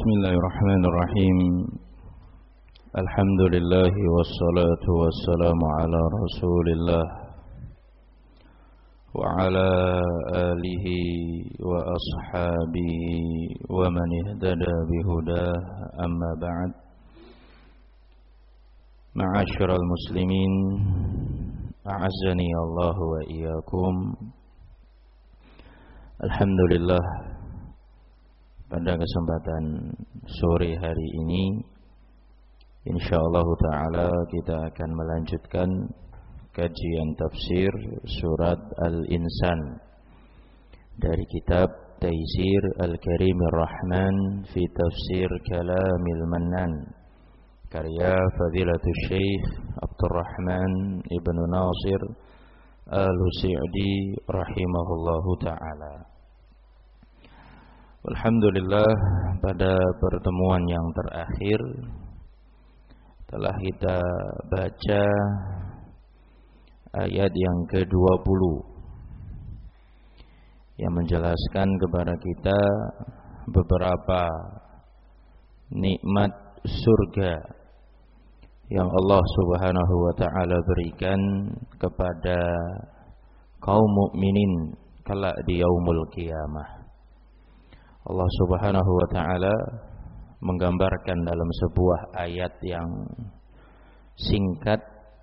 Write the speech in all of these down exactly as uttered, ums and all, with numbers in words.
Bismillahirrahmanirrahim. Alhamdulillah wassalatu wassalamu ala Rasulillah wa ala alihi wa ashabihi wa man ihtada bihudah, amma ba'd. Ma'asyiral muslimin, a'azzani Allah wa iyyakum. Alhamdulillah, pada kesempatan sore hari ini insyaallah ta'ala kita akan melanjutkan kajian tafsir surat Al-Insan dari kitab Taisir Al-Karimir Rahman fi Tafsir Kalamil Mannan, karya Fadilatul Syekh Abdurrahman Ibn Nasir Al-Sa'di rahimahullahu ta'ala. Alhamdulillah, pada pertemuan yang terakhir telah kita baca ayat yang ke dua puluh yang menjelaskan kepada kita beberapa nikmat surga yang Allah Subhanahu wa ta'ala berikan kepada kaum mukminin kelak di yaumul qiyamah. Allah Subhanahu wa ta'ala menggambarkan dalam sebuah ayat yang singkat.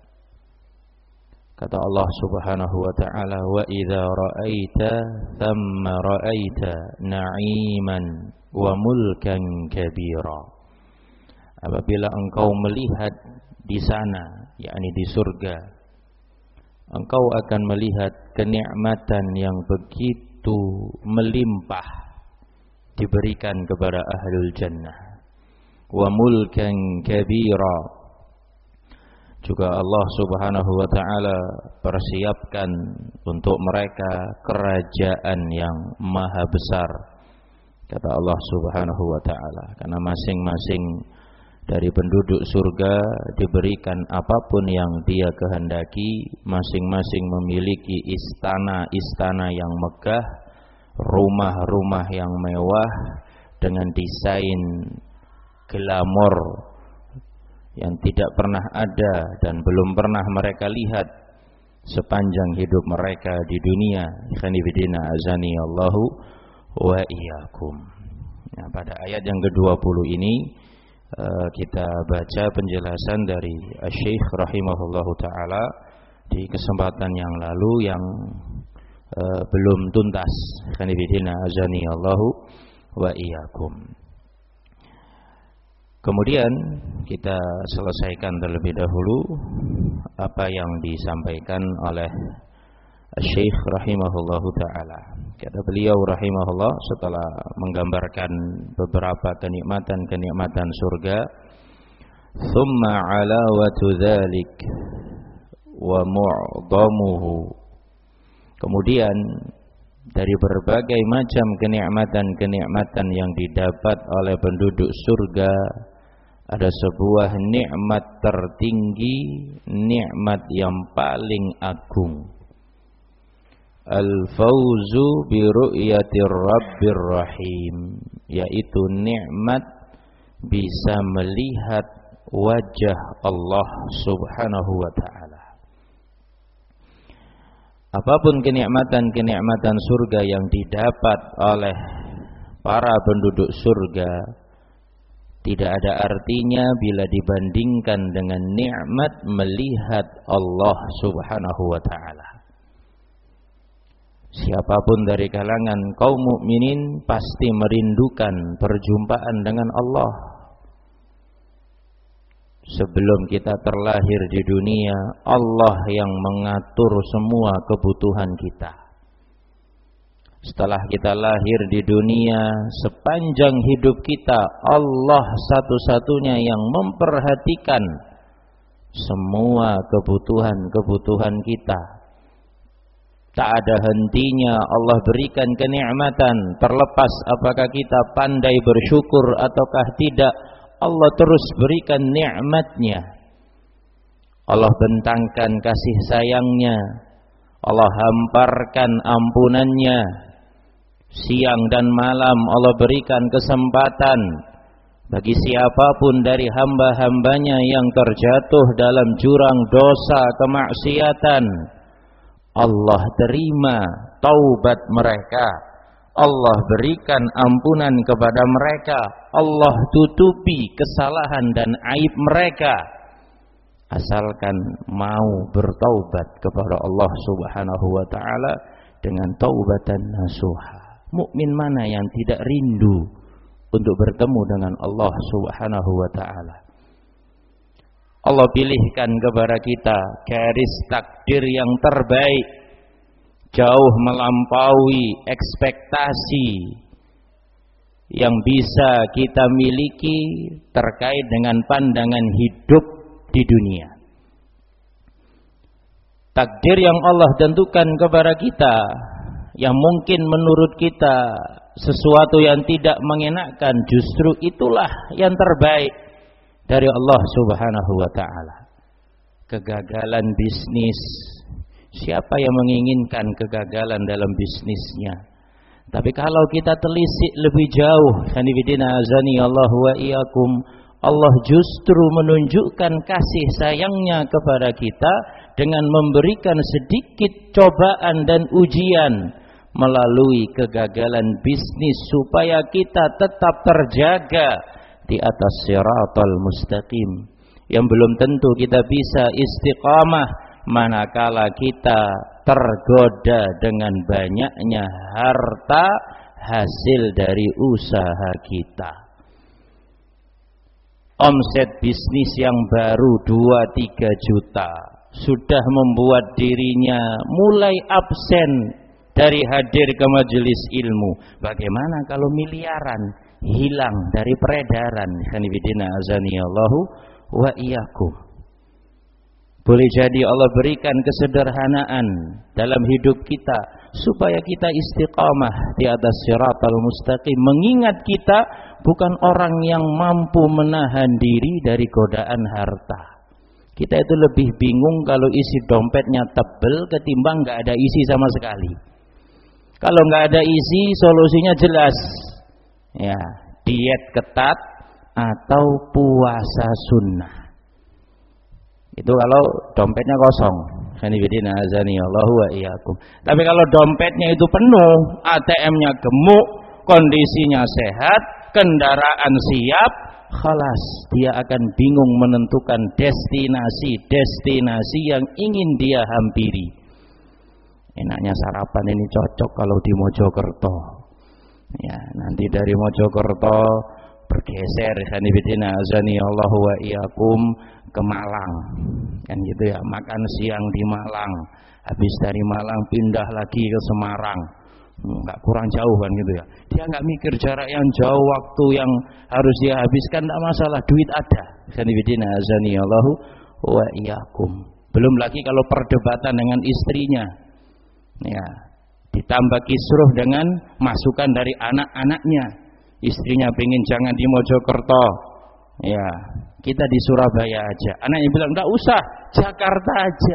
Kata Allah Subhanahu wa ta'ala, wa idza ra'aita thamma ra'aita na'iman wa mulkan kabira. Apabila engkau melihat di sana, yakni di surga, engkau akan melihat kenikmatan yang begitu melimpah diberikan kepada ahlul jannah, wa mulkan kabira. Juga Allah Subhanahu wa ta'ala persiapkan untuk mereka kerajaan yang maha besar, kata Allah Subhanahu wa ta'ala, karena masing-masing dari penduduk surga diberikan apapun yang dia kehendaki. Masing-masing memiliki istana-istana yang megah, rumah-rumah yang mewah dengan desain glamor yang tidak pernah ada dan belum pernah mereka lihat sepanjang hidup mereka di dunia. Khanifidina azani Allahu wa iyyakum. Nah, pada ayat yang ke dua puluh ini uh, kita baca penjelasan dari Syekh rahimahullahu taala di kesempatan yang lalu yang Uh, belum tuntas. Khanifidina azani Allahu wa iyyakum. Kemudian kita selesaikan terlebih dahulu apa yang disampaikan oleh Syekh rahimahullahu ta'ala. Kata beliau rahimahullah, setelah menggambarkan beberapa kenikmatan-kenikmatan surga, thumma alawatu dzalik wa mu'dhamuhu. Kemudian dari berbagai macam kenikmatan-kenikmatan yang didapat oleh penduduk surga, ada sebuah nikmat tertinggi, nikmat yang paling agung. Al-fauzu bi ru'yatir rabbir rahim, yaitu nikmat bisa melihat wajah Allah Subhanahu wa ta'ala. Apapun kenikmatan-kenikmatan surga yang didapat oleh para penduduk surga, tidak ada artinya bila dibandingkan dengan nikmat melihat Allah Subhanahu wa ta'ala. Siapapun dari kalangan kaum mukminin pasti merindukan perjumpaan dengan Allah. Sebelum kita terlahir di dunia, Allah yang mengatur semua kebutuhan kita. Setelah kita lahir di dunia, sepanjang hidup kita, Allah satu-satunya yang memperhatikan semua kebutuhan-kebutuhan kita. Tak ada hentinya Allah berikan kenikmatan, terlepas apakah kita pandai bersyukur ataukah tidak. Allah terus berikan nikmatnya. Allah bentangkan kasih sayangnya. Allah hamparkan ampunannya. Siang dan malam Allah berikan kesempatan bagi siapapun dari hamba-hambanya yang terjatuh dalam jurang dosa kemaksiatan, Allah terima taubat mereka, Allah berikan ampunan kepada mereka, Allah tutupi kesalahan dan aib mereka, asalkan mau bertaubat kepada Allah Subhanahu wa taala dengan taubatan nasuha. Mukmin mana yang tidak rindu untuk bertemu dengan Allah Subhanahu wa taala? Allah pilihkan kepada kita garis takdir yang terbaik, jauh melampaui ekspektasi yang bisa kita miliki terkait dengan pandangan hidup di dunia. Takdir yang Allah tentukan kepada kita, yang mungkin menurut kita sesuatu yang tidak mengenakan, justru itulah yang terbaik dari Allah Subhanahu wa taala. Kegagalan bisnis, siapa yang menginginkan kegagalan dalam bisnisnya? Tapi kalau kita telisik lebih jauh, sanibidina azani Allah wa iyyakum, Allah justru menunjukkan kasih sayangnya kepada kita dengan memberikan sedikit cobaan dan ujian melalui kegagalan bisnis supaya kita tetap terjaga di atas siratal mustaqim, yang belum tentu kita bisa istiqamah manakala kita tergoda dengan banyaknya harta hasil dari usaha kita. Omset bisnis yang baru dua tiga juta sudah membuat dirinya mulai absen dari hadir ke majelis ilmu. Bagaimana kalau miliaran hilang dari peredaran? Sanibidina azanillahu wa iyyakum. Boleh jadi Allah berikan kesederhanaan dalam hidup kita supaya kita istiqamah di atas siratal mustaqim, mengingat kita bukan orang yang mampu menahan diri dari godaan harta. Kita itu lebih bingung kalau isi dompetnya tebel ketimbang nggak ada isi sama sekali. Kalau nggak ada isi, solusinya jelas, ya, diet ketat atau puasa sunnah. Itu kalau dompetnya kosong. Sanibidina azani Allahu wa iyyakum. Tapi kalau dompetnya itu penuh, A T M-nya gemuk, kondisinya sehat, kendaraan siap, khalas, dia akan bingung menentukan destinasi-destinasi yang ingin dia hampiri. Enaknya sarapan ini cocok kalau di Mojokerto. Ya, nanti dari Mojokerto bergeser sanibidina azani Allahu wa iyyakum ke Malang. Kan gitu ya, makan siang di Malang. Habis dari Malang pindah lagi ke Semarang. Enggak kurang jauh kan gitu ya. Dia enggak mikir jarak yang jauh, waktu yang harus dia habiskan, enggak masalah, duit ada. Sanibidina azani Allahu wa iyyakum. Belum lagi kalau perdebatan dengan istrinya. Ya, ditambah kisruh dengan masukan dari anak-anaknya. Istrinya pengen jangan di Mojokerto, ya, kita di Surabaya aja. Anaknya bilang enggak usah, Jakarta aja.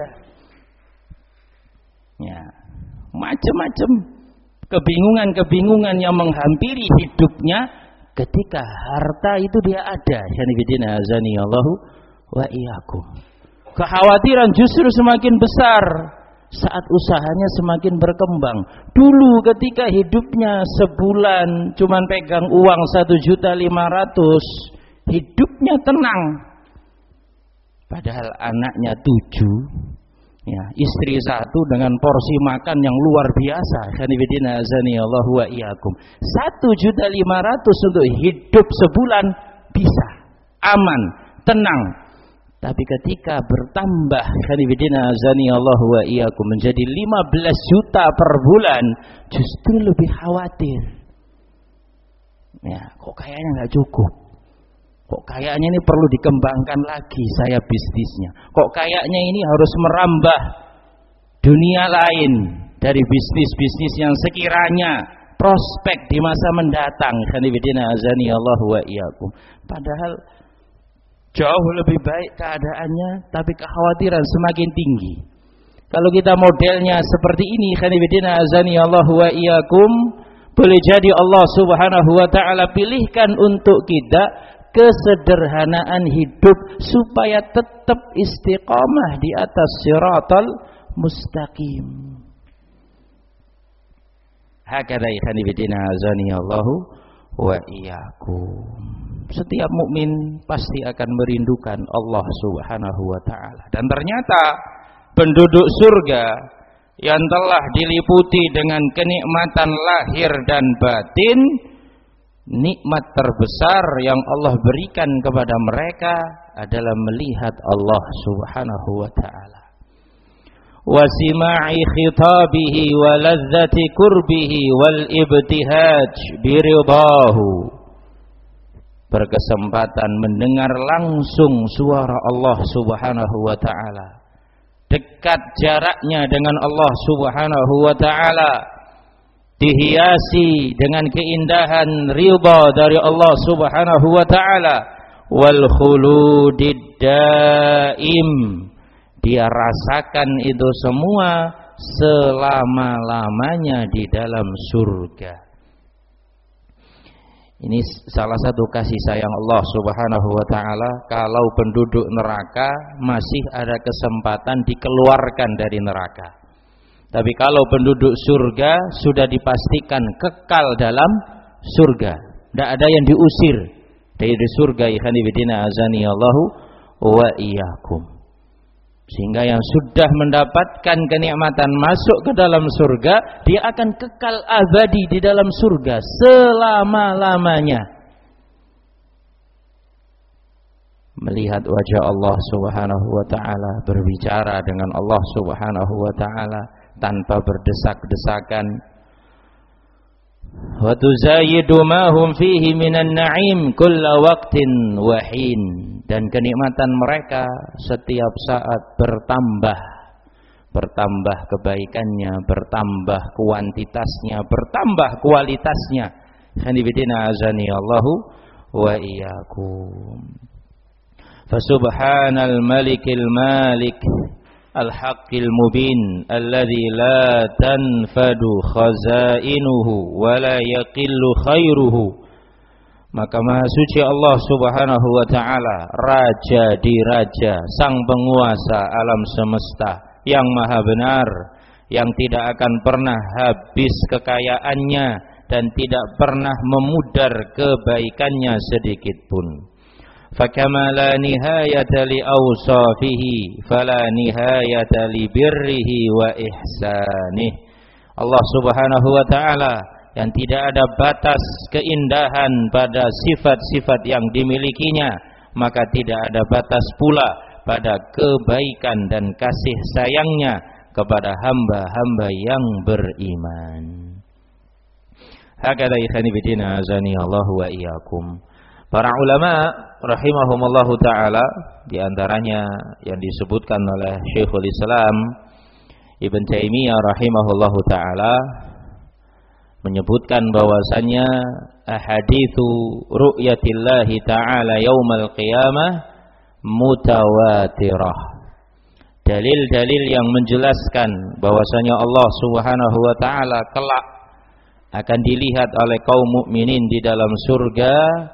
Ya, macam-macam kebingungan-kebingungan yang menghampiri hidupnya ketika harta itu dia ada. Sanibidina azani Allahu wa iyyakum. Kekhawatiran justru semakin besar saat usahanya semakin berkembang. Dulu ketika hidupnya sebulan cuman pegang uang satu juta lima ratus, hidupnya tenang. Padahal anaknya tujuh, ya, istri satu dengan porsi makan yang luar biasa. Sanibidina azani Allahu wa iyyakum. Satu juta lima ratus untuk hidup sebulan bisa, aman, tenang. Tapi ketika bertambah sanibidina azani Allahu wa iyyakum menjadi lima belas juta per bulan, justru lebih khawatir. Ya, kok kayaknya nggak cukup. Kok kayaknya ini perlu dikembangkan lagi saya bisnisnya. Kok kayaknya ini harus merambah dunia lain dari bisnis-bisnis yang sekiranya prospek di masa mendatang. Sanibidina azani Allahu wa iyyakum. Padahal jauh lebih baik keadaannya, tapi kekhawatiran semakin tinggi. Kalau kita modelnya seperti ini, khanibidina azani Allahu wa iyyakum, boleh jadi Allah Subhanahu wa taala pilihkan untuk kita kesederhanaan hidup supaya tetap istiqamah di atas siratal mustaqim. Hakadha ikhwani fillah azani Allahu wa iyyakum. Setiap mukmin pasti akan merindukan Allah Subhanahu wa taala. Dan ternyata penduduk surga yang telah diliputi dengan kenikmatan lahir dan batin, nikmat terbesar yang Allah berikan kepada mereka adalah melihat Allah Subhanahu wa taala. Wa sima'i khitabihi wa ladzati qurbihi wal ibtihaj bi ridahu. Berkesempatan mendengar langsung suara Allah Subhanahu wa taala. Dekat jaraknya dengan Allah Subhanahu wa taala, dihiasi dengan keindahan ridha dari Allah Subhanahu wa taala, wal khuludid daim. Dia rasakan itu semua selama-lamanya di dalam surga. Ini salah satu kasih sayang Allah Subhanahu wa taala, kalau penduduk neraka masih ada kesempatan dikeluarkan dari neraka. Tapi kalau penduduk surga sudah dipastikan kekal dalam surga, tidak ada yang diusir dari surga. Ikhwani fillah azani Allahu wa iyyakum. Sehingga yang sudah mendapatkan kenikmatan masuk ke dalam surga, dia akan kekal abadi di dalam surga selama-lamanya. Melihat wajah Allah Subhanahu wa taala, berbicara dengan Allah Subhanahu wa taala tanpa berdesak-desakan. Wa tuzayidu ma hum fihi minan na'im kulla waqtin wa hin. Dan kenikmatan mereka setiap saat bertambah, bertambah kebaikannya, bertambah kuantitasnya, bertambah kualitasnya. Khanifidina azani Allahu wa iyyakum. Fasubhanal malikil malik al-haqqil mubin alladzi la tanfadu khazainuhu wa la yaqillu khairuhu. Maka maha suci Allah Subhanahu wa ta'ala, raja di raja, sang penguasa alam semesta, yang maha benar, yang tidak akan pernah habis kekayaannya dan tidak pernah memudar kebaikannya sedikit pun. Fakama la nihayata li awsafihi fala nihayata li birrihi wa ihsanih. Allah Subhanahu wa ta'ala yang tidak ada batas keindahan pada sifat-sifat yang dimilikinya, maka tidak ada batas pula pada kebaikan dan kasih sayangnya kepada hamba-hamba yang beriman. Hakadha ikhwani fillah azani Allah wa iyyakum. Para ulama rahimahumullahu taala, di antaranya yang disebutkan oleh Syekhul Islam Ibn Taimiyah rahimahullahu taala, menyebutkan bahwasannya ahaditsu ru'yatillahi ta'ala yaumal qiyamah mutawatirah. Dalil-dalil yang menjelaskan bahwasanya Allah Subhanahu wa taala kelak akan dilihat oleh kaum mukminin di dalam surga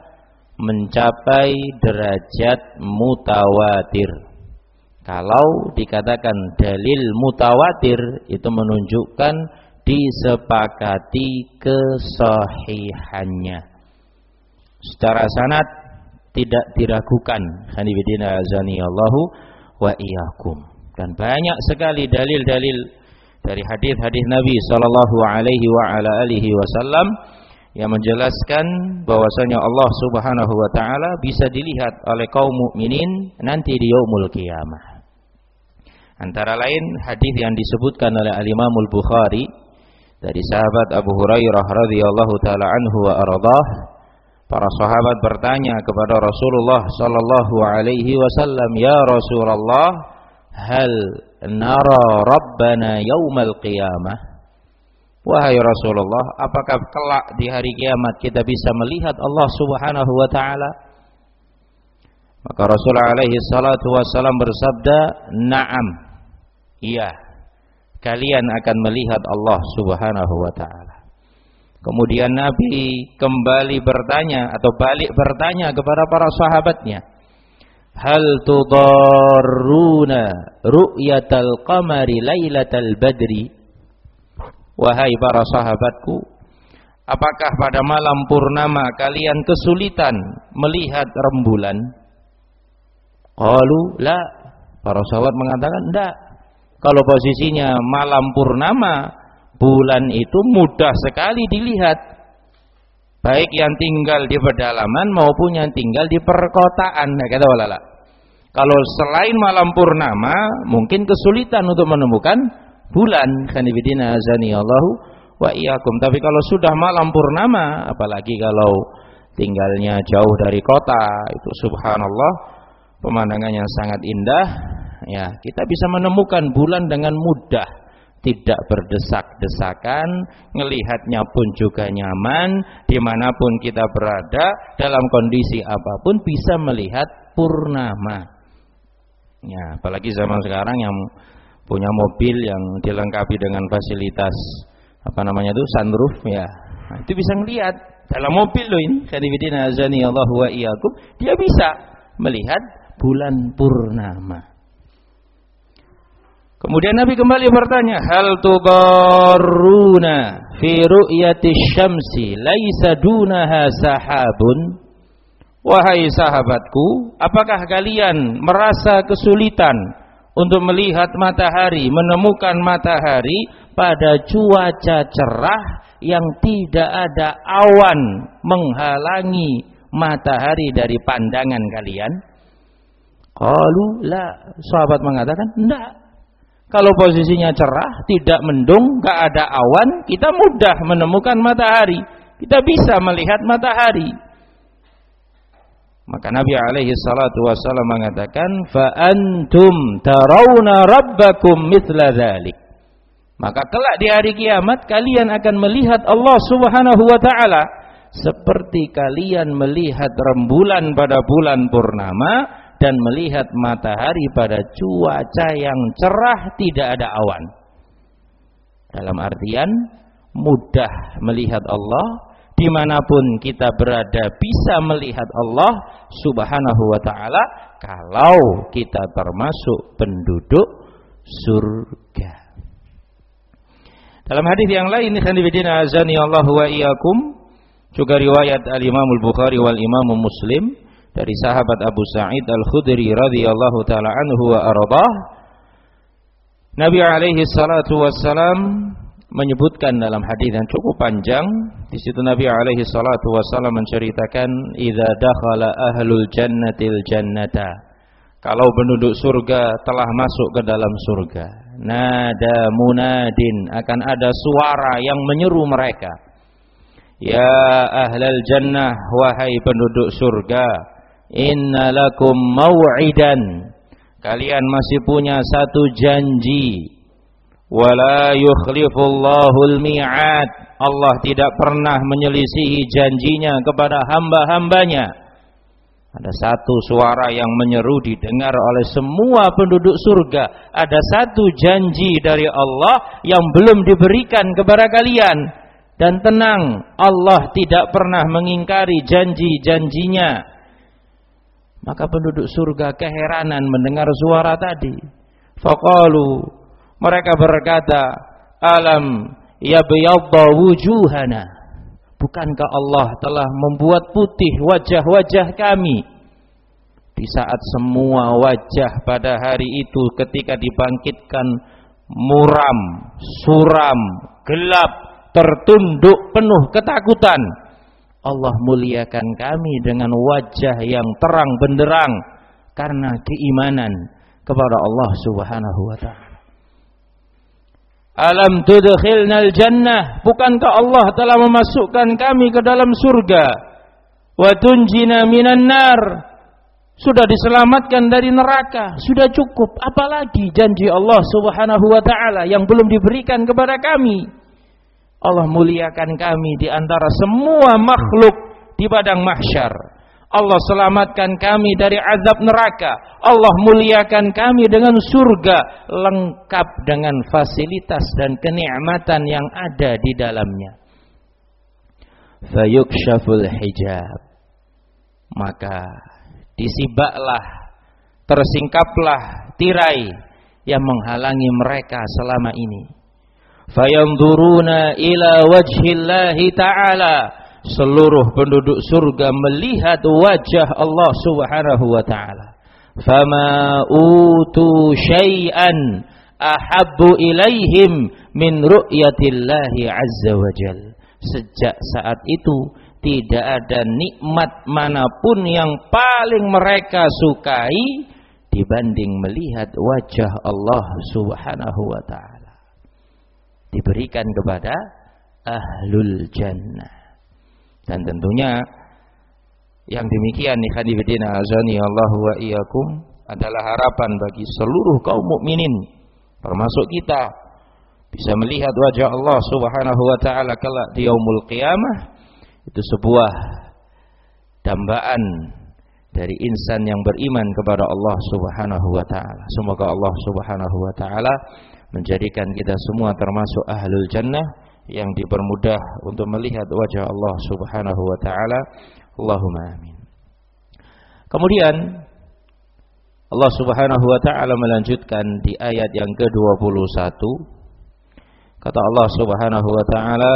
mencapai derajat mutawatir. Kalau dikatakan dalil mutawatir, itu menunjukkan disepakati kesahihannya. Secara sanad tidak diragukan. Khanifidina azani Allahu wa iyyakum. Dan banyak sekali dalil-dalil dari hadis-hadis Nabi sallallahu alaihi wa ala alihi wasallam yang menjelaskan bahwasanya Allah Subhanahu wa taala bisa dilihat oleh kaum mukminin nanti di yaumul qiyamah. Antara lain hadis yang disebutkan oleh Al-Imam Al-Bukhari dari sahabat Abu Hurairah radhiyallahu taala anhu wa ardhah. Para sahabat bertanya kepada Rasulullah sallallahu alaihi wasallam, "Ya Rasulullah, hal nara rabbana yaumal qiyamah?" Wahai Rasulullah, apakah kelak di hari kiamat kita bisa melihat Allah Subhanahu wa taala? Maka Rasulullah alaihi salatu wasallam bersabda, "Na'am." Iya, kalian akan melihat Allah Subhanahu wa taala. Kemudian Nabi kembali bertanya atau balik bertanya kepada para sahabatnya, hal tudarruna ru'yatal qamari lailatal badri? Wahai para sahabatku, apakah pada malam purnama kalian kesulitan melihat rembulan? Qalu la. Para sahabat mengatakan enggak. Kalau posisinya malam purnama, bulan itu mudah sekali dilihat, baik yang tinggal di pedalaman maupun yang tinggal di perkotaan. Nah, kata walala. Kalau selain malam purnama, mungkin kesulitan untuk menemukan bulan. Khanibidina azani Allahu wa iyyakum. Tapi kalau sudah malam purnama, apalagi kalau tinggalnya jauh dari kota, itu subhanallah, pemandangannya sangat indah. Ya, kita bisa menemukan bulan dengan mudah, tidak berdesak-desakan, ngelihatnya pun juga nyaman, dimanapun kita berada, dalam kondisi apapun bisa melihat purnama. Ya, apalagi zaman sekarang yang punya mobil yang dilengkapi dengan fasilitas apa namanya itu sunroof, ya, nah, itu bisa ngelihat dalam mobil loh ini. Kadibidina azani Allah wa iyyakum, dia bisa melihat bulan purnama. Kemudian Nabi kembali bertanya, hal tudarruna fi ru'yati syamsi laisa dunaha sahabun? Wahai sahabatku, apakah kalian merasa kesulitan untuk melihat matahari, menemukan matahari pada cuaca cerah yang tidak ada awan menghalangi matahari dari pandangan kalian? Qalu la. Sahabat mengatakan, enggak. Kalau posisinya cerah, tidak mendung, enggak ada awan, kita mudah menemukan matahari. Kita bisa melihat matahari. Maka Nabi alaihi salatu wassalam mengatakan, fa antum tarawna rabbakum mithla dzalik. Maka kelak di hari kiamat kalian akan melihat Allah Subhanahu wa taala seperti kalian melihat rembulan pada bulan purnama dan melihat matahari pada cuaca yang cerah, tidak ada awan. Dalam artian mudah melihat Allah, dimanapun kita berada bisa melihat Allah Subhanahu wa ta'ala, kalau kita termasuk penduduk surga. Dalam hadis yang lain, khanifidina azani Allah wa iyyakum, juga riwayat al-Imam al-Bukhari wal Imam Muslim dari sahabat Abu Sa'id Al-Khudri radhiyallahu taala anhu wa ardah, Nabi alaihi salatu wassalam menyebutkan dalam hadis yang cukup panjang. Di situ Nabi alaihi salatu wassalam menceritakan, idza dakhala ahlul jannatil jannata, kalau penduduk surga telah masuk ke dalam surga, nada munadin, akan ada suara yang menyeru mereka, ya ahlal jannah, wahai penduduk surga, inna lakum maw'idan, kalian masih punya satu janji, wala yukhlifullahu al-mi'ad, Allah tidak pernah menyelisihi janjinya kepada hamba-hambanya. Ada satu suara yang menyeru didengar oleh semua penduduk surga, ada satu janji dari Allah yang belum diberikan kepada kalian, dan tenang, Allah tidak pernah mengingkari janji-janjinya. Maka penduduk surga keheranan mendengar suara tadi. Faqalu, mereka berkata, alam yabyadda wujuhana, bukankah Allah telah membuat putih wajah-wajah kami? Di saat semua wajah pada hari itu ketika dibangkitkan muram, suram, gelap, tertunduk penuh ketakutan, Allah muliakan kami dengan wajah yang terang benderang karena keimanan kepada Allah Subhanahu wa ta'ala. Alam tudkhilnal jannah, bukankah Allah telah memasukkan kami ke dalam surga? Wa tunjina minan nar, sudah diselamatkan dari neraka, sudah cukup, apalagi janji Allah Subhanahu wa ta'ala yang belum diberikan kepada kami? Allah muliakan kami di antara semua makhluk di padang mahsyar. Allah selamatkan kami dari azab neraka. Allah muliakan kami dengan surga lengkap dengan fasilitas dan kenikmatan yang ada di dalamnya. fayukshaful hijab, maka disibaklah, tersingkaplah tirai yang menghalangi mereka selama ini. Fayanzuruna ila wajhillahi ta'ala, seluruh penduduk surga melihat wajah Allah Subhanahu wa ta'ala. Fama utu syai'an ahabbu ilaihim min ru'yatillahi azza wa jal. Sejak saat itu tidak ada nikmat manapun yang paling mereka sukai dibanding melihat wajah Allah Subhanahu wa ta'ala. Diberikan kepada ahlul jannah. Dan tentunya yang demikian ikhwan fillah azani Allah wa iyyakum adalah harapan bagi seluruh kaum mukminin termasuk kita bisa melihat wajah Allah Subhanahu wa ta'ala kelak di yaumul qiyamah. Itu sebuah dambaan dari insan yang beriman kepada Allah Subhanahu wa ta'ala. Semoga Allah Subhanahu wa ta'ala menjadikan kita semua termasuk ahlul jannah yang dipermudah untuk melihat wajah Allah Subhanahu wa ta'ala. Allahumma amin. Kemudian Allah Subhanahu wa ta'ala melanjutkan di ayat yang ke dua puluh satu. Kata Allah Subhanahu wa ta'ala,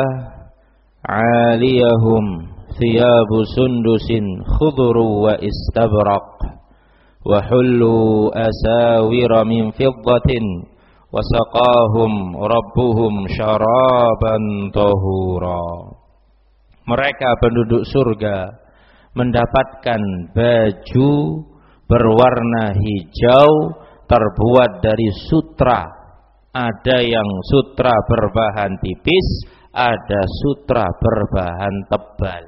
"'Aliyahum thiyabu sundusin khudru wa istabraq wa hullu asawira min fiddatin wa saqahum rabbuhum syaraban tahura." Mereka penduduk surga mendapatkan baju berwarna hijau terbuat dari sutra. Ada yang sutra berbahan tipis, ada sutra berbahan tebal.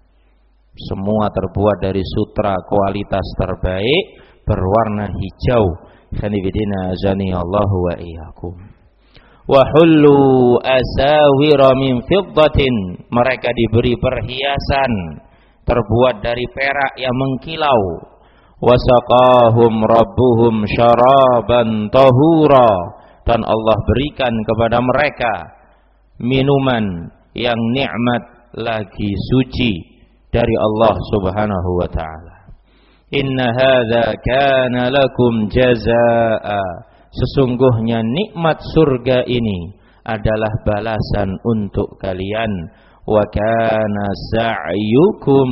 Semua terbuat dari sutra kualitas terbaik berwarna hijau. Khanifidina azani Allahu wa iyyakum. Wa hullu asawira min fiddatin, mereka diberi perhiasan terbuat dari perak yang mengkilau. Wa saqahum rabbuhum syaraban tahura, dan Allah berikan kepada mereka minuman yang nikmat lagi suci dari Allah Subhanahu wa ta'ala. Inna hadza kana lakum jazaa'a, sesungguhnya nikmat surga ini adalah balasan untuk kalian. Wa kana sa'yukum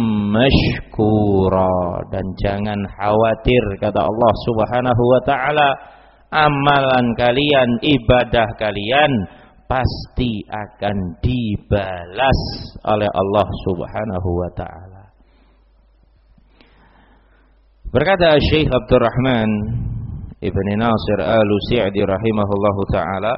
mashkura, dan jangan khawatir kata Allah Subhanahu wa ta'ala, amalan kalian, ibadah kalian pasti akan dibalas oleh Allah Subhanahu wa ta'ala. Berkata Syekh Abdurrahman Ibn Nasir Al-Sa'di rahimahullahu ta'ala,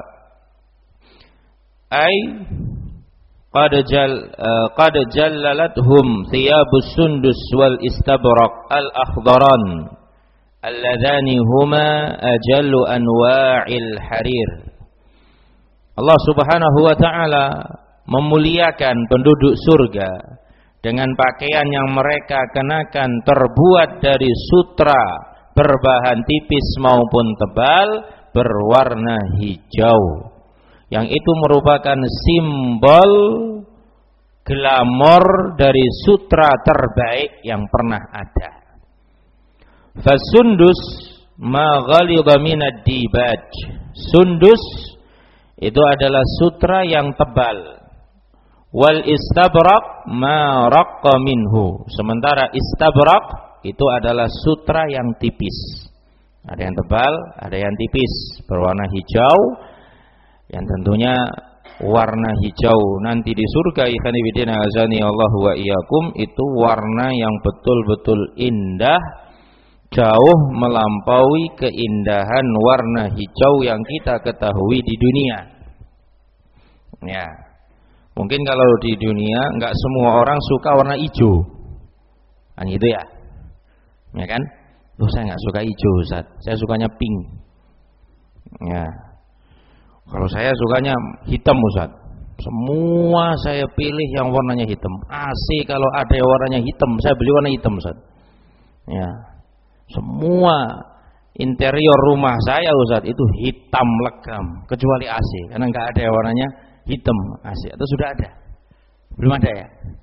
ay qad jal uh, qad jallalathum thiyabus sundus wal istabraq al-akhdaran alladhani huma ajallu anwa'il harir. Allah Subhanahu wa ta'ala memuliakan penduduk surga dengan pakaian yang mereka kenakan terbuat dari sutra berbahan tipis maupun tebal berwarna hijau, yang itu merupakan simbol glamor dari sutra terbaik yang pernah ada. Fasundus ma ghalidha minad dibaj, sundus itu adalah sutra yang tebal. Wal istabraq ma raqqa minhu, sementara istabraq itu adalah sutra yang tipis. Ada yang tebal, ada yang tipis, berwarna hijau, yang tentunya warna hijau nanti di surga ikhwan fillah azani Allah wa iyyakum itu warna yang betul-betul indah, jauh melampaui keindahan warna hijau yang kita ketahui di dunia. Ya, mungkin kalau di dunia nggak semua orang suka warna hijau, kan gitu ya, ya kan? Loh, saya nggak suka hijau, Ustaz. Saya sukanya pink. Ya, kalau saya sukanya hitam, Ustaz. Semua saya pilih yang warnanya hitam. A C kalau ada yang warnanya hitam, saya beli warna hitam, Ustaz. Ya, semua interior rumah saya, Ustaz, itu hitam legam, kecuali A C, karena nggak ada yang warnanya hitam A C. Atau sudah ada? Belum ada ya?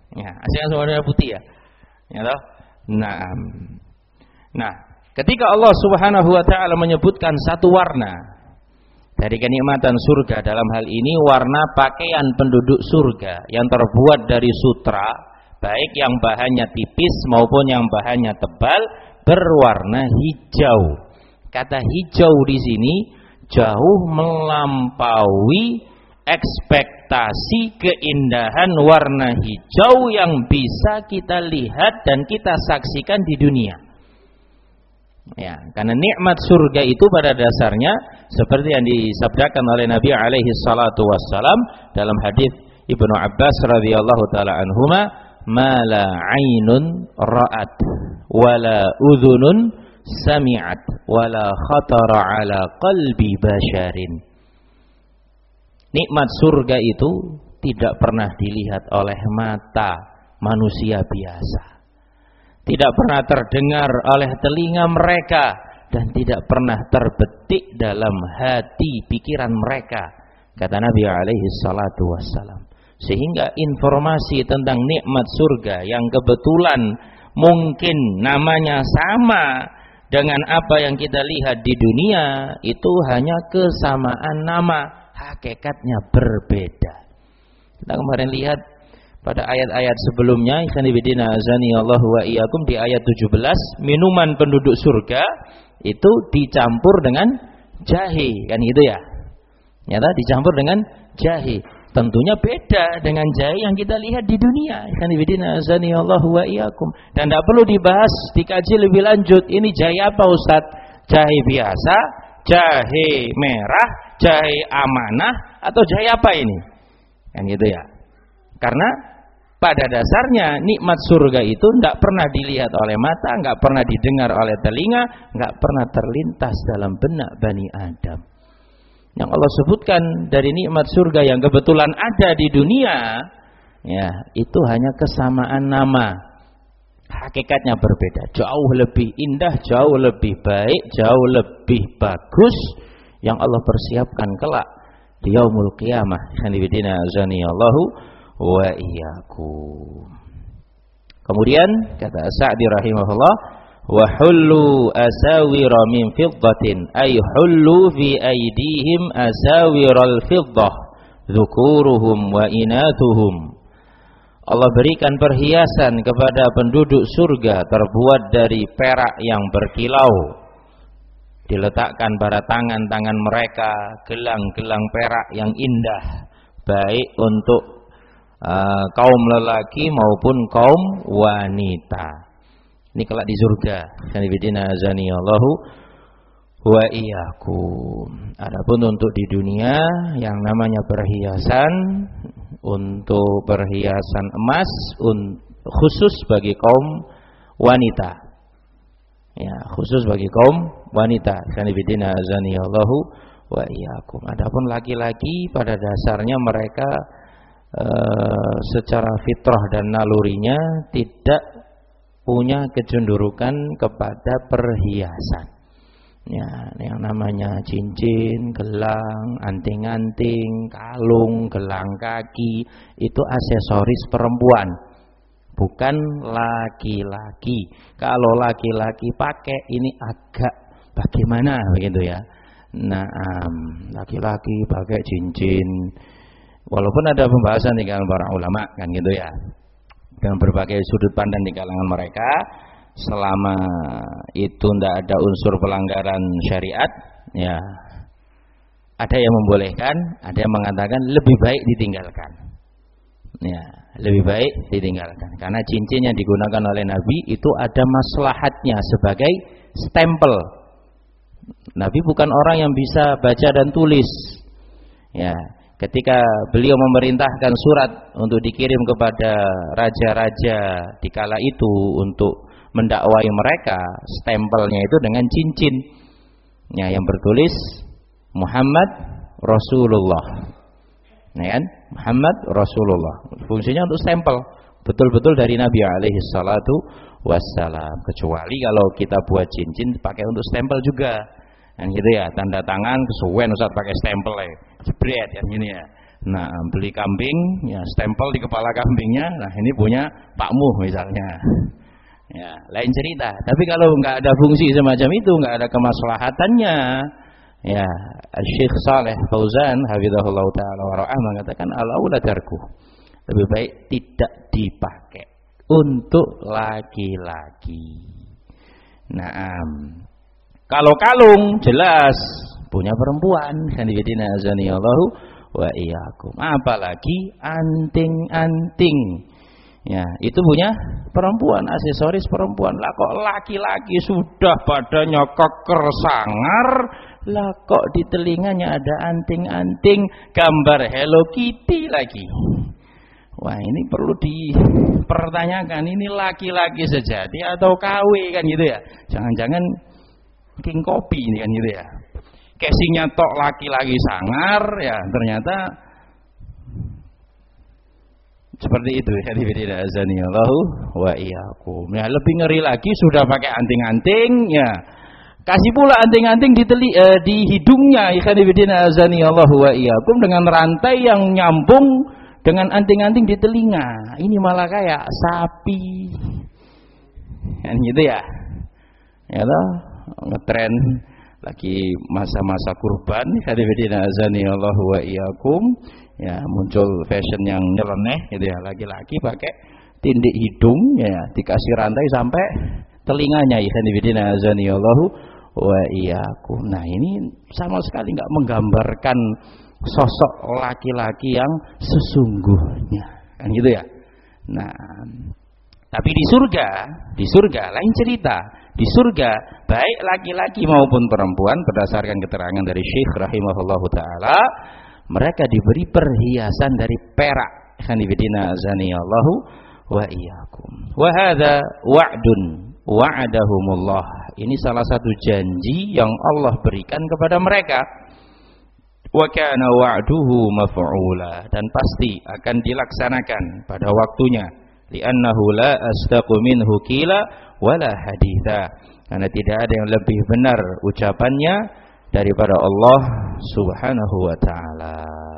Ya, Asia kan warna putih ya. Ya toh? Nah. Nah, ketika Allah Subhanahu wa taala menyebutkan satu warna dari kenikmatan surga, dalam hal ini warna pakaian penduduk surga yang terbuat dari sutra, baik yang bahannya tipis maupun yang bahannya tebal, berwarna hijau. Kata hijau di sini jauh melampaui ekspektasi keindahan warna hijau yang bisa kita lihat dan kita saksikan di dunia. Ya, karena nikmat surga itu pada dasarnya seperti yang disabdakan oleh Nabi alaihi salatu wassalam dalam hadis Ibnu Abbas radhiyallahu taala anhuma, "Ma la 'ainun ra'at wala udhunun sami'at wala khatara 'ala qalbi basharin." Nikmat surga itu tidak pernah dilihat oleh mata manusia biasa, tidak pernah terdengar oleh telinga mereka, dan tidak pernah terbetik dalam hati pikiran mereka, kata Nabi alaihi salatu wassalam. Sehingga informasi tentang nikmat surga yang kebetulan mungkin namanya sama dengan apa yang kita lihat di dunia, itu hanya kesamaan nama, hakikatnya berbeda. Kita kemarin lihat pada ayat-ayat sebelumnya, ikhwanifidina azanillahu wa iyyakum, di ayat tujuh belas, minuman penduduk surga itu dicampur dengan jahe, kan gitu ya. Nyata dicampur dengan jahe. Tentunya beda dengan jahe yang kita lihat di dunia. Ikhwanifidina azanillahu wa iyyakum. Dan tidak perlu dibahas, dikaji lebih lanjut. Ini jahe apa Ustaz? Jahe biasa, jahe merah, jahe amanah, atau jahe apa ini? Kan gitu ya. Karena pada dasarnya nikmat surga itu tidak pernah dilihat oleh mata, nggak pernah didengar oleh telinga, nggak pernah terlintas dalam benak Bani Adam. Yang Allah sebutkan dari nikmat surga yang kebetulan ada di dunia, ya itu hanya kesamaan nama, hakikatnya berbeda, jauh lebih indah, jauh lebih baik, jauh lebih bagus yang Allah persiapkan kelak di yaumul qiyamah. Sanibidina azanillahu wa iyyakum. Kemudian kata Sa'di rahimahullah, wa hullu asawira min fiddatin, ay hullu fi aydihim asawiral fiddah dzukuruhum wa inathuhum. Allah berikan perhiasan kepada penduduk surga terbuat dari perak yang berkilau. Diletakkan pada tangan-tangan mereka gelang-gelang perak yang indah, baik untuk Uh, kaum lelaki maupun kaum wanita. Ini kelak di surga. Sanibidina azanillahu wa iyyakum. Adapun untuk di dunia yang namanya perhiasan, untuk perhiasan emas un, khusus bagi kaum wanita. Ya, khusus bagi kaum wanita. Sanibidina azanillahu wa iyyakum. Adapun laki-laki pada dasarnya mereka Uh, secara fitrah dan nalurinya tidak punya kecenderungan kepada perhiasan. Ya, yang namanya cincin, gelang, anting-anting, kalung, gelang kaki, itu aksesoris perempuan, bukan laki-laki. Kalau laki-laki pakai ini agak bagaimana begitu ya. Nah, um, laki-laki pakai cincin. Walaupun ada pembahasan di kalangan para ulama kan gitu ya, dengan berbagai sudut pandang di kalangan mereka, selama itu tidak ada unsur pelanggaran syariat, ya ada yang membolehkan, ada yang mengatakan lebih baik ditinggalkan. Ya, lebih baik ditinggalkan karena cincin yang digunakan oleh Nabi itu ada maslahatnya sebagai stempel. Nabi bukan orang yang bisa baca dan tulis. Ya, ketika beliau memerintahkan surat untuk dikirim kepada raja-raja di kala itu untuk mendakwai mereka, stempelnya itu dengan cincin ya, yang bertulis Muhammad Rasulullah. Nah, kan? Muhammad Rasulullah. Fungsinya untuk stempel, betul-betul dari Nabi alaihi salatu wassalam. Kecuali kalau kita buat cincin pakai untuk stempel juga. Kan gitu ya, tanda tangan kesuwen Ustaz pakai stempel ya. Jebret kan gini ya. Nah, beli kambing, ya stempel di kepala kambingnya. Nah, ini punya pakmu misalnya. Ya, lain cerita. Tapi kalau nggak ada fungsi semacam itu, nggak ada kemaslahatannya, ya, Syekh Saleh Fauzan hafizahullah taala wa ra'ah mengatakan al-aula tarku. Lebih baik tidak dipakai untuk laki-laki. Naam. Kalau kalung jelas punya perempuan, sanibidina azanillahu wa iyyakum. Apalagi anting-anting. Ya, itu punya perempuan, aksesoris perempuan. Lah kok laki-laki sudah badannya keker sangar, lah kok di telinganya ada anting-anting gambar Hello Kitty lagi. Wah, ini perlu dipertanyakan, ini laki-laki sejati atau K W kan gitu ya. Jangan-jangan king kopi ini kan gitu ya. Casingnya tok laki-laki sangar, ya ternyata seperti itu. Hadza azanillahu wa iyyakum. Ya, lebih ngeri lagi sudah pakai anting-anting, ya. Kasih pula anting-anting di teli, eh, di hidungnya. Hadza azanillahu wa iyyakum dengan rantai yang nyambung dengan anting-anting di telinga. Ini malah kayak sapi. Kan gitu ya. Ya toh, ngetren lagi masa-masa kurban. Hadirin azanillahu wa iyyakum. Ya, muncul fashion yang nyeleneh gitu ya, laki-laki pakai tindik hidung ya, dikasih rantai sampai telinganya. Hadirin azanillahu wa iyyakum. Nah, ini sama sekali enggak menggambarkan sosok laki-laki yang sesungguhnya, kan gitu ya. Nah, tapi di surga, di surga lain cerita. Di surga baik laki-laki maupun perempuan berdasarkan keterangan dari Syekh rahimahullahu taala, mereka diberi perhiasan dari perak. Hanifidina azanillahu wa iyyakum. Wa hadza wa'dun wa'adahumullah. Ini salah satu janji yang Allah berikan kepada mereka. Wa kana wa'duhu maf'ula, dan pasti akan dilaksanakan pada waktunya. Li'annahu la astaqu minhu qila wala haditha. Karena tidak ada yang lebih benar ucapannya daripada Allah Subhanahu wa taala.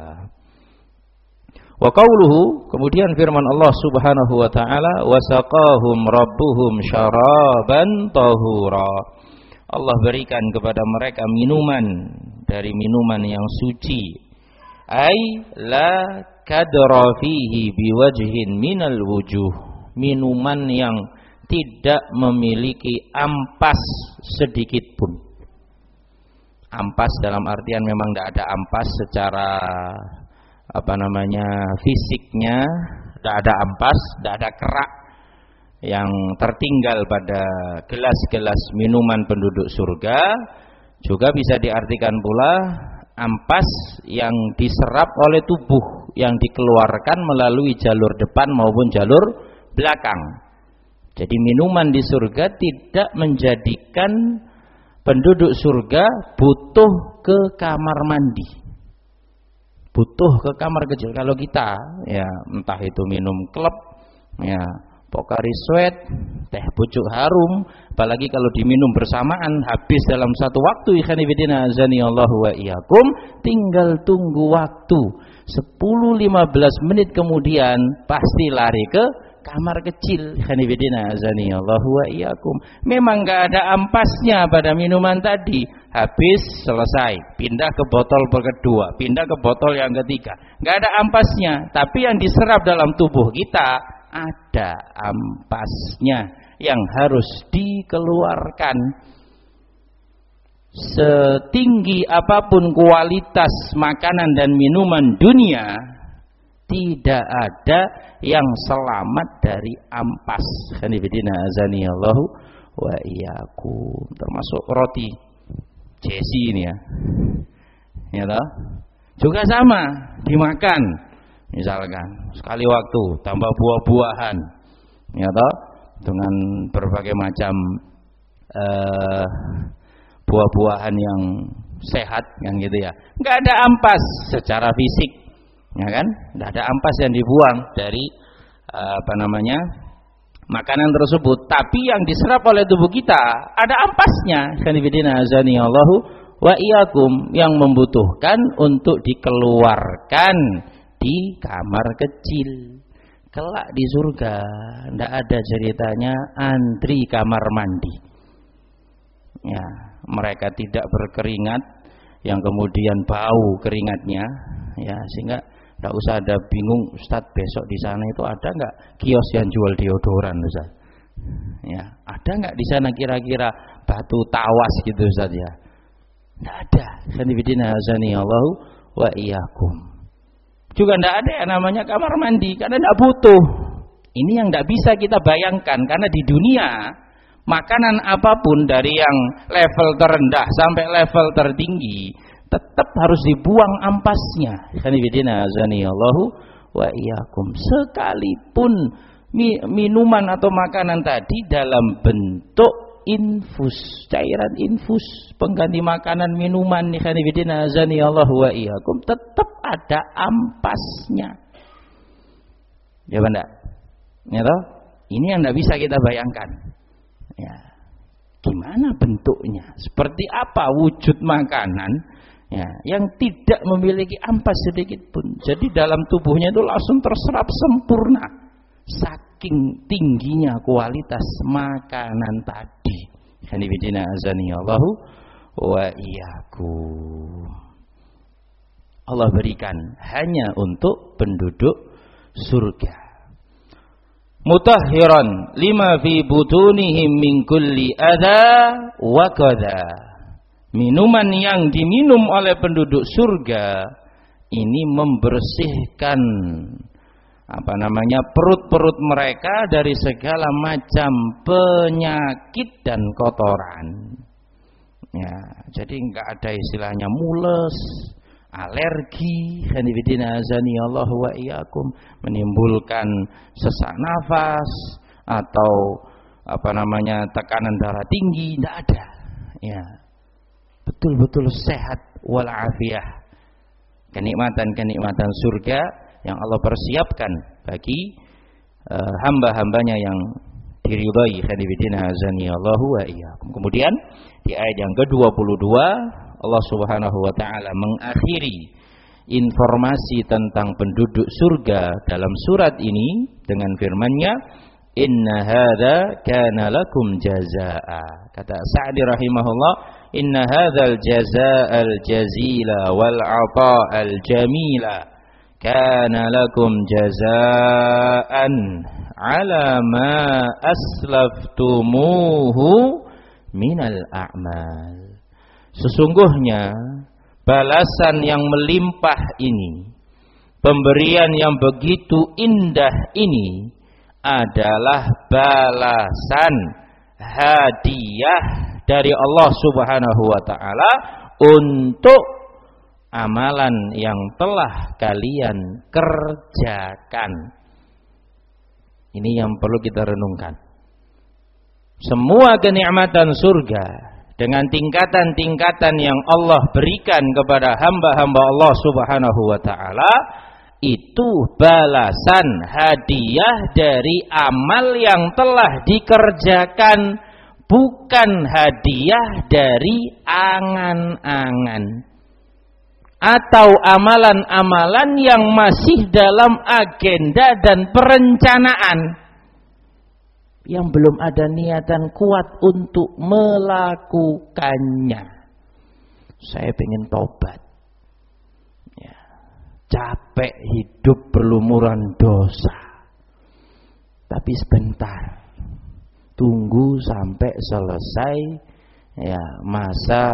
Wa qauluhu, kemudian firman Allah Subhanahu wa taala, wasaqahum rabbuhum syaraban tahura. Allah berikan kepada mereka minuman dari minuman yang suci. Ai la kadra fihi biwajhin minal wujuh. Minuman yang tidak memiliki ampas sedikit pun. Ampas dalam artian memang tidak ada ampas secara apa namanya fisiknya, tidak ada ampas, tidak ada kerak yang tertinggal pada gelas-gelas minuman penduduk surga. Juga bisa diartikan pula ampas yang diserap oleh tubuh, yang dikeluarkan melalui jalur depan maupun jalur belakang. Jadi minuman di surga tidak menjadikan penduduk surga butuh ke kamar mandi, butuh ke kamar kecil. Kalau kita ya entah itu minum klub, ya Pocari Sweat, teh pucuk harum, apalagi kalau diminum bersamaan habis dalam satu waktu. Ikhwanifidina azanillahu wa iyyakum, tinggal tunggu waktu sepuluh lima belas menit kemudian pasti lari ke kamar kecil. Ikhwanifidina azanillahu wa iyyakum. Memang enggak ada ampasnya pada minuman tadi. Habis selesai, pindah ke botol kedua, pindah ke botol yang ketiga. Enggak ada ampasnya, tapi yang diserap dalam tubuh kita ada ampasnya yang harus dikeluarkan. Setinggi apapun kualitas makanan dan minuman dunia, tidak ada yang selamat dari ampas. Hanifidina azanillahu wa iyyakum. Termasuk roti Jesi ini ya. Ya toh? Juga sama, dimakan. Misalkan sekali waktu tambah buah-buahan, ya toh, dengan berbagai macam uh, buah-buahan yang sehat, yang gitu ya. Enggak ada ampas secara fisik, ya kan? Enggak ada ampas yang dibuang dari uh, apa namanya makanan tersebut. Tapi yang diserap oleh tubuh kita ada ampasnya. Sanibidina azanillahu wa iyyakum, yang membutuhkan untuk dikeluarkan di kamar kecil. Kelak di surga ndak ada ceritanya antri kamar mandi. Ya, mereka tidak berkeringat yang kemudian bau keringatnya, ya, sehingga ndak usah ada bingung, Ustaz besok di sana itu ada nggak kios yang jual deodoran, Ustaz? Ya, ada nggak di sana kira-kira batu tawas gitu, Ustaz ya? Ndak ada. Sanibidina azani Allahu wa iyyakum. Juga ndak ada yang namanya kamar mandi karena ndak butuh. Ini yang ndak bisa kita bayangkan karena di dunia makanan apapun dari yang level terendah sampai level tertinggi tetap harus dibuang ampasnya. Sanibidina azani Allahu wa iyyakum. Sekalipun minuman atau makanan tadi dalam bentuk infus, cairan infus, pengganti makanan minuman, sanibidina azani Allahu wa iyyakum, tetap ada ampasnya. Ya benda. Ya toh? Ini yang tidak bisa kita bayangkan. Ya. Gimana bentuknya? Seperti apa wujud makanan ya, yang tidak memiliki ampas sedikit pun. Jadi dalam tubuhnya itu langsung terserap sempurna. Saking tingginya kualitas makanan tadi. Hanifidina azani Allahu wa iyyakum. Allah berikan hanya untuk penduduk surga. Mutahhiran lima fi butunihim min kulli adza wa qadza. Minuman yang diminum oleh penduduk surga ini membersihkan apa namanya perut-perut mereka dari segala macam penyakit dan kotoran. Ya, jadi enggak ada istilahnya mules, alergi, hanifidina azani Allah wa iyyakum, menimbulkan sesak nafas atau apa namanya tekanan darah tinggi, enggak ada. Ya. Betul-betul sehat walafiah. Kenikmatan-kenikmatan surga yang Allah persiapkan bagi uh, hamba-hambanya yang diridhai, hadibidina azani Allahu wa iyyakum. Kemudian di ayat yang ke dua puluh dua Allah Subhanahu wa taala mengakhiri informasi tentang penduduk surga dalam surat ini dengan firman-Nya, inna hadza kana lakum jazaa. Kata Sa'di rahimahullah, inna hadzal jazaa'al jazila wal 'ata'al jamila kana lakum jazaa'an 'ala ma aslaftumuhu minal a'mal. Sesungguhnya balasan yang melimpah ini, pemberian yang begitu indah ini adalah balasan hadiah dari Allah Subhanahu wa taala untuk amalan yang telah kalian kerjakan. Ini yang perlu kita renungkan. Semua kenikmatan surga dengan tingkatan-tingkatan yang Allah berikan kepada hamba-hamba Allah Subhanahu wa taala itu balasan hadiah dari amal yang telah dikerjakan, bukan hadiah dari angan-angan atau amalan-amalan yang masih dalam agenda dan perencanaan, yang belum ada niatan kuat untuk melakukannya. Saya pengen tobat, ya, capek hidup berlumuran dosa, tapi sebentar, tunggu sampai selesai ya masa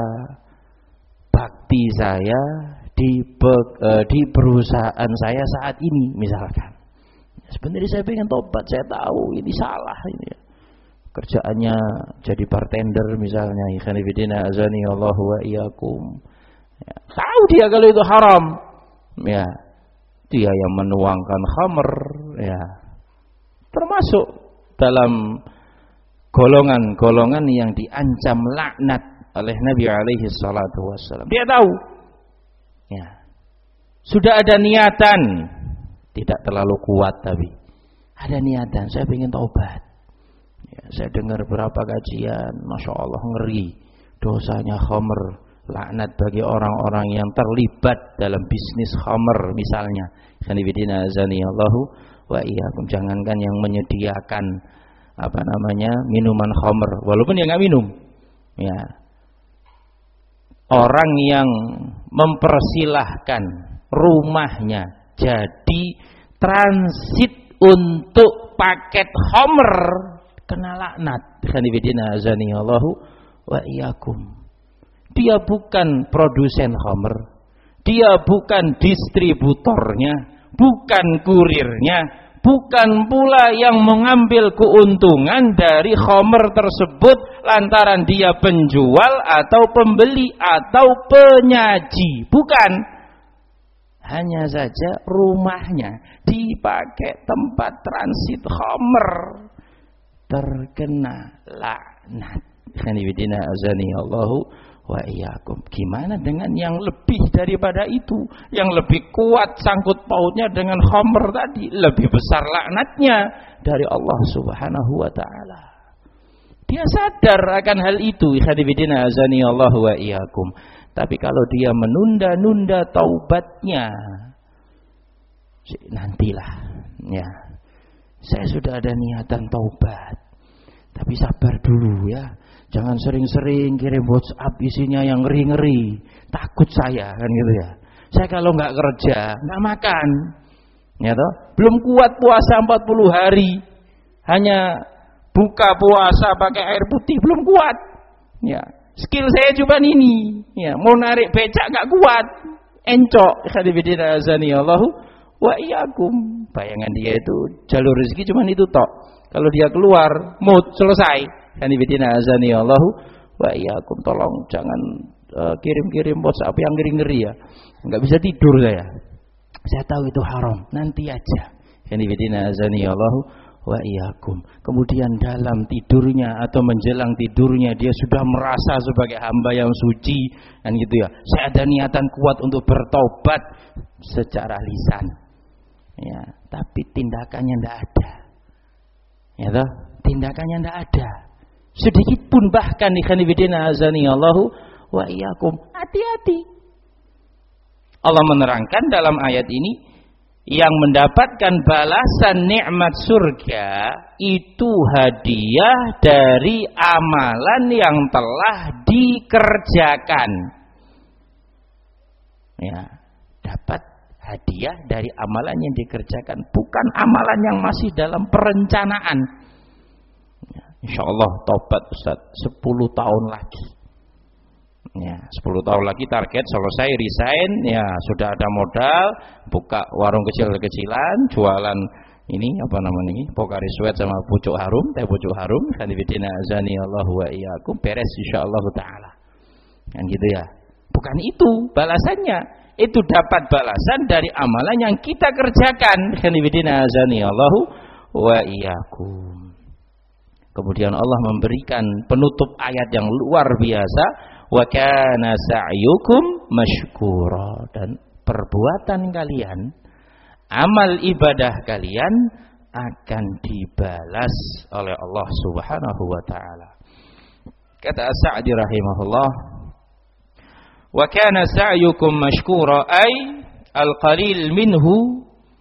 bakti saya di, uh, di perusahaan saya saat ini misalkan. Sebenarnya saya pengen tobat, saya tahu ini salah ini ya. Kerjaannya jadi bartender misalnya, ikhwanifidina azani Allahu wa iyyakum. Ya, tahu dia kalau itu haram. Ya. Dia yang menuangkan khamr ya. Termasuk dalam golongan-golongan yang diancam laknat oleh Nabi alaihi salatu wassalam. Dia tahu. Ya. Sudah ada niatan, tidak terlalu kuat tapi ada niatan, saya ingin taubat. Ya, saya dengar berapa kajian, masya Allah ngeri, dosanya khamr Laknat bagi orang-orang yang terlibat dalam bisnis khamr misalnya. Khanifidina azani Allahu wa iyyakum. Jangankan yang menyediakan apa namanya minuman khamr, walaupun dia nggak minum, ya. Orang yang mempersilahkan rumahnya jadi transit untuk paket khamr kena laknat. Khanifidina azani Allahu wa iyyakum. Dia bukan produsen khamr, dia bukan distributornya, bukan kurirnya, bukan pula yang mengambil keuntungan dari khamr tersebut lantaran dia penjual atau pembeli atau penyaji, bukan. Hanya saja rumahnya dipakai tempat transit khamr, terkena laknat. Khanifidina azani Allahu wa iyyakum. Gimana dengan yang lebih daripada itu, yang lebih kuat sangkut pautnya dengan khamr tadi, lebih besar laknatnya dari Allah Subhanahu wa taala. Dia sadar akan hal itu, ikhwanifidina azani Allah wa iyyakum. Tapi kalau dia menunda-nunda taubatnya, nantilah, ya. Saya sudah ada niatan taubat, tapi sabar dulu ya. Jangan sering-sering kirim WhatsApp isinya yang ngeri-ngeri. Takut saya kan gitu ya. Saya kalau nggak kerja, nggak makan. Ya toh? Belum kuat puasa empat puluh hari. Hanya buka puasa pakai air putih belum kuat. Ya, skill saya cuma ini. Ya, mau narik becak nggak kuat. Encok. Khadibidina azani Allahu wa iyyakum. Bayangan dia itu jalur rezeki cuma itu tok. Kalau dia keluar, mood selesai. Khanifidina azani Allahu wa iyyakum. Tolong jangan uh, kirim-kirim WhatsApp yang ngeri-ngeri ya. Enggak bisa tidur saya. Saya tahu itu haram. Nanti aja. Khanifidina azani Allahu wa iyyakum. Kemudian dalam tidurnya atau menjelang tidurnya dia sudah merasa sebagai hamba yang suci kan gitu ya. Saya ada niatan kuat untuk bertobat secara lisan. Ya, tapi tindakannya enggak ada. Ya toh? Tindakannya enggak ada. Sedikit pun bahkan ikhwanifidina azani Allahu wa iyyakum. Hati-hati. Allah menerangkan dalam ayat ini, yang mendapatkan balasan nikmat surga itu hadiah dari amalan yang telah dikerjakan. Ya, dapat hadiah dari amalan yang dikerjakan, bukan amalan yang masih dalam perencanaan. Insyaallah taubat Ustaz sepuluh tahun lagi. Ya, sepuluh tahun lagi target selesai resign, ya sudah ada modal, buka warung kecil-kecilan, jualan ini apa namanya ini? Pokari sweat sama pucuk harum, teh pucuk harum, khanifidina azani Allahu wa iyyakum, beres insyaallah taala. Kan gitu ya. Bukan itu balasannya. Itu dapat balasan dari amalan yang kita kerjakan. Khanifidina azani Allahu wa iyyakum. Kemudian Allah memberikan penutup ayat yang luar biasa, wa kana sa'yukum mashkura, dan perbuatan kalian, amal ibadah kalian akan dibalas oleh Allah Subhanahu wa taala. Kata As-Sa'di rahimahullah, wa kana sa'yukum mashkura ay al-qalil minhu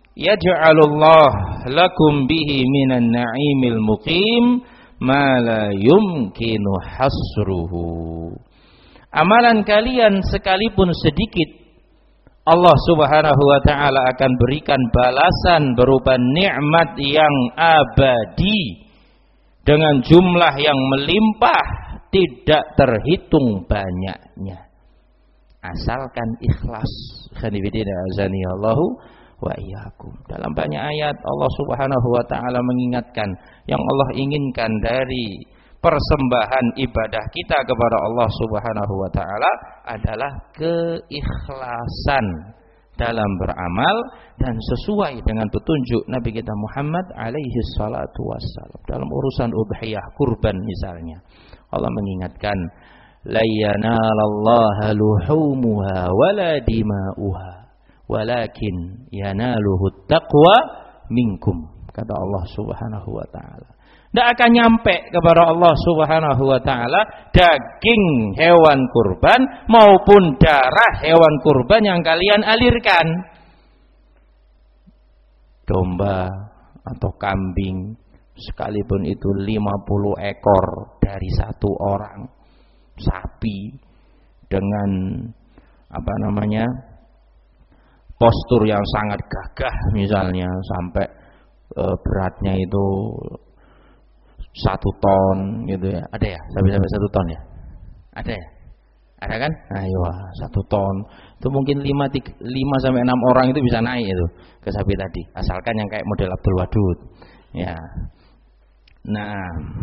yaj'alullah lakum bihi minan na'imil muqim ma la yumkinu hasruhu. Amalan kalian sekalipun sedikit, Allah Subhanahu wa taala akan berikan balasan berupa nikmat yang abadi dengan jumlah yang melimpah, tidak terhitung banyaknya, asalkan ikhlas. Khanifidina azani Allahu wa iyyakum. Dalam banyak ayat Allah Subhanahu wa taala mengingatkan yang Allah inginkan dari persembahan ibadah kita kepada Allah Subhanahu wa taala adalah keikhlasan dalam beramal dan sesuai dengan petunjuk Nabi kita Muhammad alaihi salatu wassalam. Dalam urusan udhiyah, kurban misalnya, Allah mengingatkan, la yanalallaha luhumuha wala dima'uha walakin yanaluhu taqwa minkum, kata Allah Subhanahu wa taala. Tidak akan nyampe kepada Allah Subhanahu wa taala daging hewan kurban maupun darah hewan kurban yang kalian alirkan. Domba atau kambing sekalipun itu lima puluh ekor dari satu orang, sapi dengan apa namanya postur yang sangat gagah misalnya sampai e, beratnya itu satu ton gitu ya, ada ya sampai sampai satu ton ya, ada ya, ada kan? Ayo satu ton itu mungkin lima sampai enam orang itu bisa naik itu ke sapi tadi, asalkan yang kayak model Abdul Wadud ya. Nah,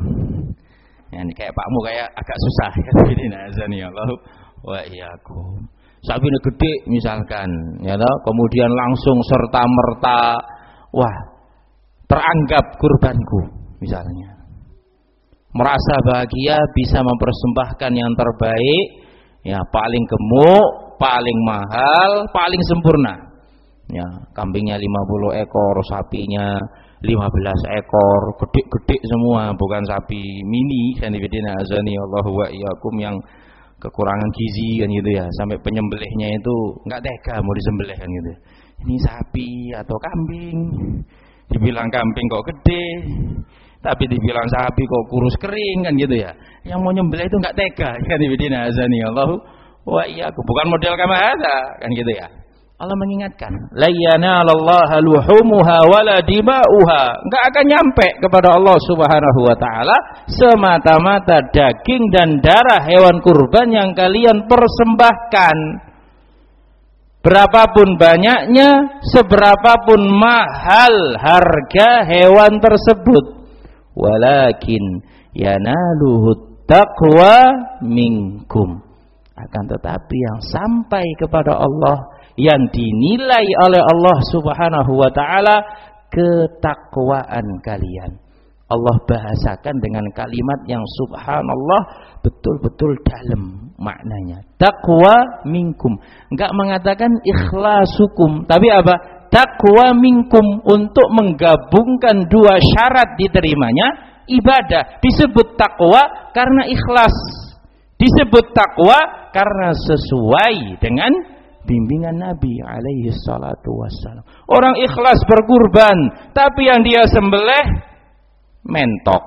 ya, ini kayak pakmu kayak agak susah ya, jadi nazani Allah wa iyyakum. Sapi ini gede misalkan, ya toh, kemudian langsung serta merta, wah, teranggap kurbanku misalnya. Merasa bahagia bisa mempersembahkan yang terbaik, ya paling gemuk, paling mahal, paling sempurna. Ya, kambingnya lima puluh ekor, sapinya lima belas ekor, gede-gede semua, bukan sapi mini, sanibidina azani Allah wa iyyakum yang kekurangan gizi kan gitu ya, sampai penyembelihnya itu nggak tega mau disembelih kan gitu. Ini sapi atau kambing, dibilang kambing kok gede, tapi dibilang sapi kok kurus kering kan gitu ya. Yang mau nyembelih itu nggak tega kan ibadina azani Allah wa iyyakum, bukan model kama hadza kan gitu ya. Allah mengingatkan, la yanalallaha luhumuha wala dima'uha, enggak akan nyampe kepada Allah Subhanahu wa taala semata-mata daging dan darah hewan kurban yang kalian persembahkan. Berapapun banyaknya, seberapapun mahal harga hewan tersebut, walakin yanaluhu taqwa minkum, akan tetapi yang sampai kepada Allah, yang dinilai oleh Allah Subhanahu wa taala ketakwaan kalian. Allah bahasakan dengan kalimat yang subhanallah betul-betul dalam maknanya. Taqwa minkum. Enggak mengatakan ikhlasukum, tapi apa? Taqwa minkum, untuk menggabungkan dua syarat diterimanya ibadah. Disebut takwa karena ikhlas, disebut takwa karena sesuai dengan bimbingan Nabi alaihi salatu wassalam. Orang ikhlas berkurban, tapi yang dia sembelih mentok.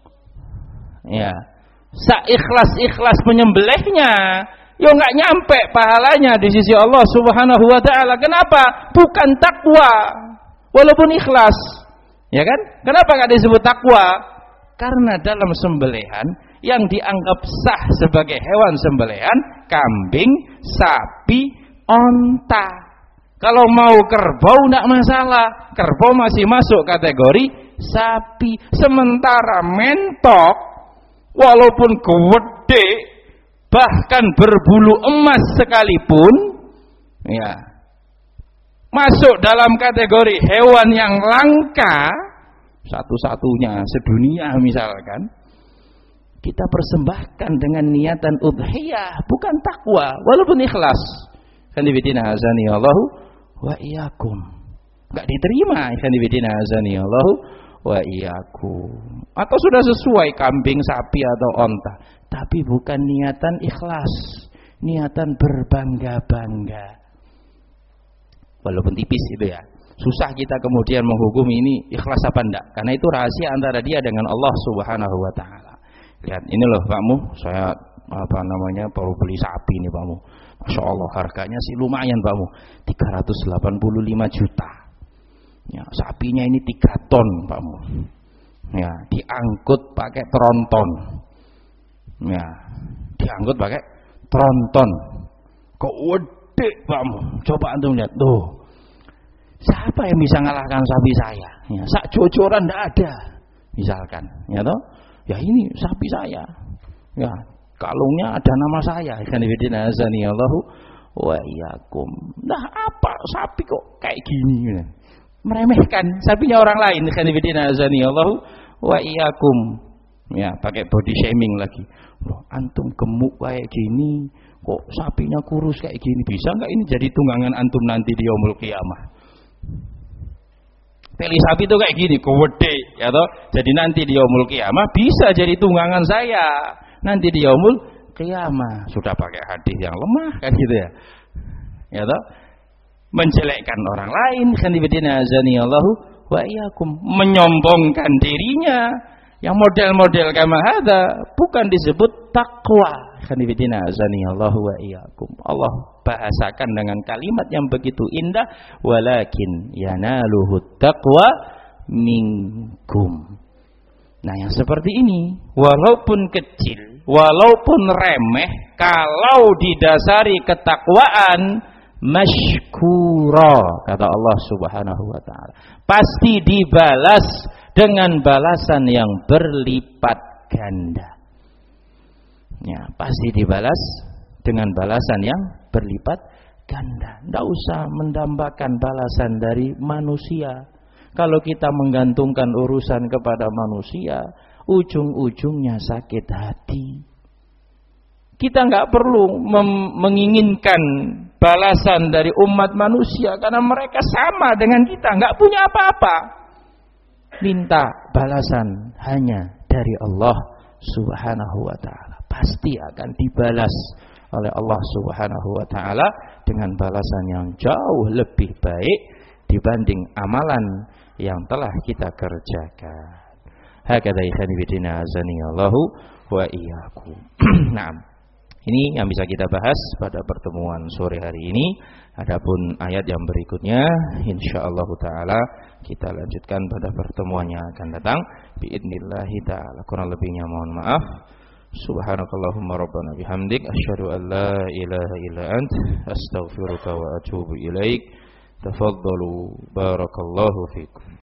Ya, seikhlas-ikhlas menyembelihnya, ya enggak nyampe pahalanya di sisi Allah Subhanahu wa taala. Kenapa? Bukan takwa, walaupun ikhlas. Ya kan? Kenapa enggak disebut takwa? Karena dalam sembelihan yang dianggap sah sebagai hewan sembelihan kambing, sapi, onta. Kalau mau kerbau tidak masalah, kerbau masih masuk kategori sapi. Sementara mentok walaupun gede bahkan berbulu emas sekalipun, ya, masuk dalam kategori hewan yang langka, satu-satunya sedunia misalkan, kita persembahkan dengan niatan udhiyah, bukan takwa, walaupun ikhlas. Kanibidina azani Allahu wa iyyakum, enggak diterima. Kanibidina azani Allahu wa iyyakum. Atau sudah sesuai kambing, sapi atau onta, tapi bukan niatan ikhlas, niatan berbangga-bangga. Walaupun tipis itu ya. Susah kita kemudian menghukum ini ikhlas apa enggak, karena itu rahasia antara dia dengan Allah Subhanahu wa taala. Lihat ini loh Pakmu, saya apa namanya baru beli sapi nih Pakmu. Masya Allah harganya sih lumayan Pakmu, tiga ratus delapan puluh lima juta. Ya, sapinya ini tiga ton Pakmu. Ya, diangkut pakai tronton. Ya, diangkut pakai tronton. Kok gede Pakmu? Coba antum lihat tuh. Siapa yang bisa ngalahkan sapi saya? Ya, sak jojoran enggak ada. Misalkan, ya toh? Ya ini sapi saya. Ya, kalungnya ada nama saya. Kanibidina azani Allahu wa iyyakum. Nah, apa sapi kok kayak gini? Meremehkan sapinya orang lain. Kanibidina azani Allahu wa iyyakum. Ya, pakai body shaming lagi. Loh, antum gemuk kayak gini, kok sapinya kurus kayak gini? Bisa enggak ini jadi tunggangan antum nanti di yaumul qiyamah? Teli sapi itu kayak gini, gede, ya toh. Jadi nanti di yaumul qiyamah bisa jadi tunggangan saya. Nanti di yaumul qiyamah sudah pakai hadis yang lemah kan gitu ya. Ya toh. Menjelekkan orang lain, khanibidina azani Allahu wa iyyakum, menyombongkan dirinya. Yang model-model kama hadza bukan disebut takwa. Khanibidina azani Allahu wa iyyakum. Allah bahasakan dengan kalimat yang begitu indah, walakin yanaluhu taqwa minkum. Nah, yang seperti ini walaupun kecil, walaupun remeh, kalau didasari ketakwaan masykura, kata Allah Subhanahu wa taala, pasti dibalas dengan balasan yang berlipat ganda. Ya, pasti dibalas dengan balasan yang berlipat ganda. Tidak usah mendambakan balasan dari manusia. Kalau kita menggantungkan urusan kepada manusia, ujung-ujungnya sakit hati. Kita nggak perlu menginginkan balasan dari umat manusia karena mereka sama dengan kita, nggak punya apa-apa. Minta balasan hanya dari Allah Subhanahu wa taala. Pasti akan dibalas oleh Allah Subhanahu wa taala dengan balasan yang jauh lebih baik dibanding amalan yang telah kita kerjakan. Hakadha ikhwani bidina azani Allahu wa iyyakum. Naam. Ini yang bisa kita bahas pada pertemuan sore hari ini. Adapun ayat yang berikutnya insyaallah taala kita lanjutkan pada pertemuan yang akan datang biidznillah taala. Kurang lebihnya mohon maaf. Subhanakallahumma rabbana bihamdik asyhadu an la ilaha illa ant astaghfiruka wa atubu ilaik. Tafaddalu barakallahu fikum.